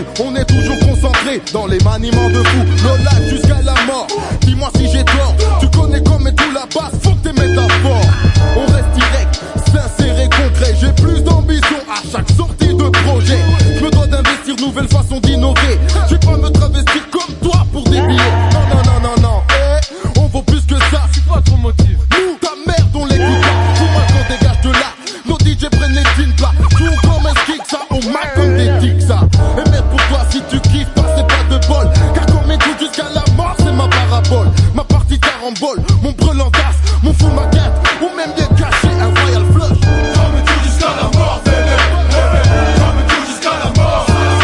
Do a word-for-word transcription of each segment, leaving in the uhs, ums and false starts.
On est toujours concentré dans les maniements de fou. Le live jusqu'à la mort. Dis-moi si j'ai tort. Tu connais comme et tout la base, faut que t'es métaphores. On reste direct, sincère et concret. J'ai plus d'ambition à chaque sortie de projet. Je me dois d'investir, nouvelle façon d'innover. Je vais pas me travestir comme toi pour des billets. Non, non, non, non, non. Eh, on vaut plus que ça. Je suis pas ton motif. Nous, ta merde, on l'écoute pas. Tout mal qu'on dégage de là. Nos D J prennent les jeans plats. Tout comme un kick, ça, on mac comme des tics, ça. Et merde pour toi, si tu kiffes pas, c'est pas de bol. Car comme tout jusqu'à la mort, c'est ma parabole. Ma partie carambole, mon brelan d'as, mon fou ma quête. Ou même bien caché, un royal flush. Comme tout jusqu'à la mort, bébé, bébé. Comme tout jusqu'à la mort.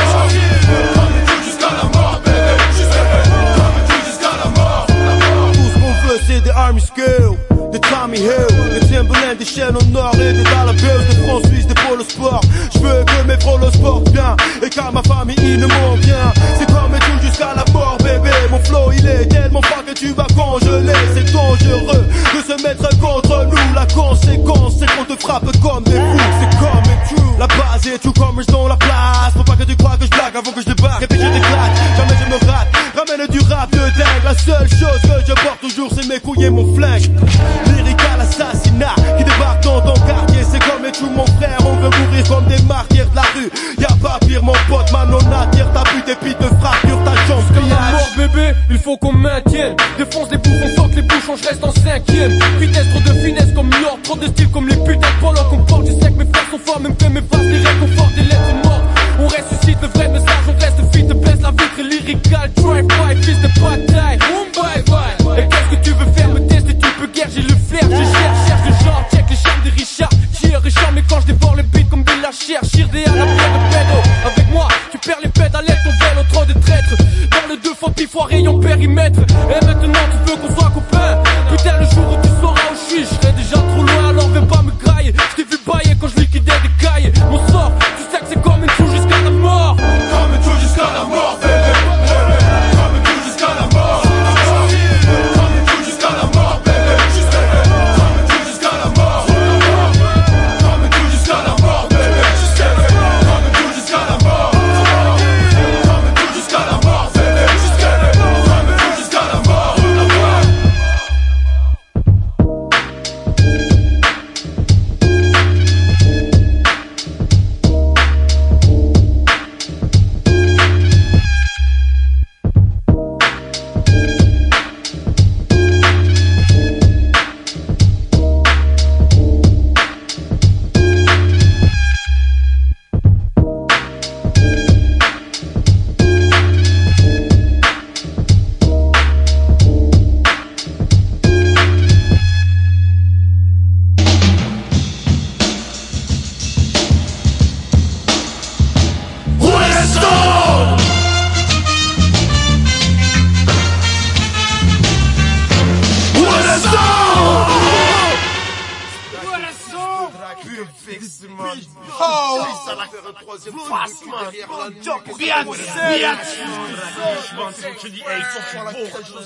Comme tout jusqu'à la mort, bébé. Comme tout jusqu'à la mort. Tout ce qu'on veut, c'est des army skills. Des Tommy Hill, des Timberland, des chaînes en or et des dollar bills, des francs suisses, des polo sport. Je veux que mes prolos sportent bien et qu'à ma famille ils ne m'ont bien. C'est comme et tout jusqu'à la mort, bébé. Mon flow il est tellement fort que tu vas congeler. C'est dangereux de se mettre contre nous. La conséquence c'est qu'on te frappe comme des fous. C'est comme et true. La base est tout comme je dans la place. Faut pas que tu crois que je blague avant que je débarque. Et puis je déclate, jamais je me rate. Ramène du rap de dingue. La seule chose que je porte toujours c'est mes couilles et mon flingue. Lyrical assassinat qui débarque dans ton quartier. C'est comme et tout mon frère. On veut mourir comme des martyrs de la rue. Y'a pas pire mon pote, Manon attire ta pute et puis te fracture ta jambe. Jusqu'à la mort bébé, il faut qu'on maintienne. Défonce les bouffons, fuck les bouchons, je reste en cinquième. Vitesse, trop de finesse comme l'or, trop de style comme les putains de polo qu'on porte. Je sais que mes frères sont forts, même que mes faces les réconfortent. Des lettres mortes, on ressuscite le vrai message. On reste fit, te baisse la vitre lyrical. Drive-by, fils de bataille. Boom, bye bye. Et qu'est-ce que tu veux faire, me tester, tu peux guère, j'ai le flair. Je cherche, cherche le genre, check les charmes des Richard. Cheer et charme, mais quand je dévore le beat comme de la chair. Cheer des à la pierre de pédo. Avec moi, tu perds les pédalettes, ton vélo, trop de traîtres. Dans le deux fois pif, rayon périmètre. Et maintenant tu veux qu'on soit copains. Putain, le jour où tu sauras où je suis, je serai déjà trop loin, alors viens pas me grailler. Je t'ai vu bailler quand je liquidais des cahiers. Mon sort, tu sais que c'est comme une fou jusqu'à la mort. Comme tout jusqu'à la mort, bébé, bébé. Comme tout jusqu'à la mort. Comme tout jusqu'à la mort, bébé. Comme tout jusqu'à la mort. Comme tout jusqu'à la mort, bébé. Comme tout jusqu'à la mort. Comme tout jusqu'à la mort, bébé. Comme tout jusqu'à la mort. Je dis, hey, sur la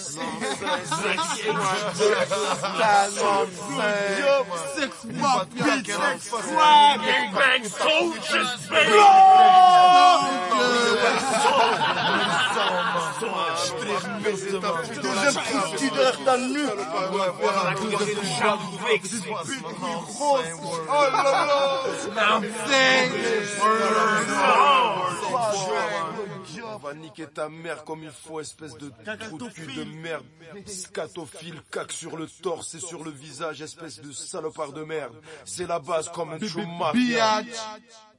va niquer ta mère comme il faut, espèce de trou de cul de merde. Scatophile, cac sur le torse et sur le visage, espèce de salopard de merde. C'est la base comme un chômage.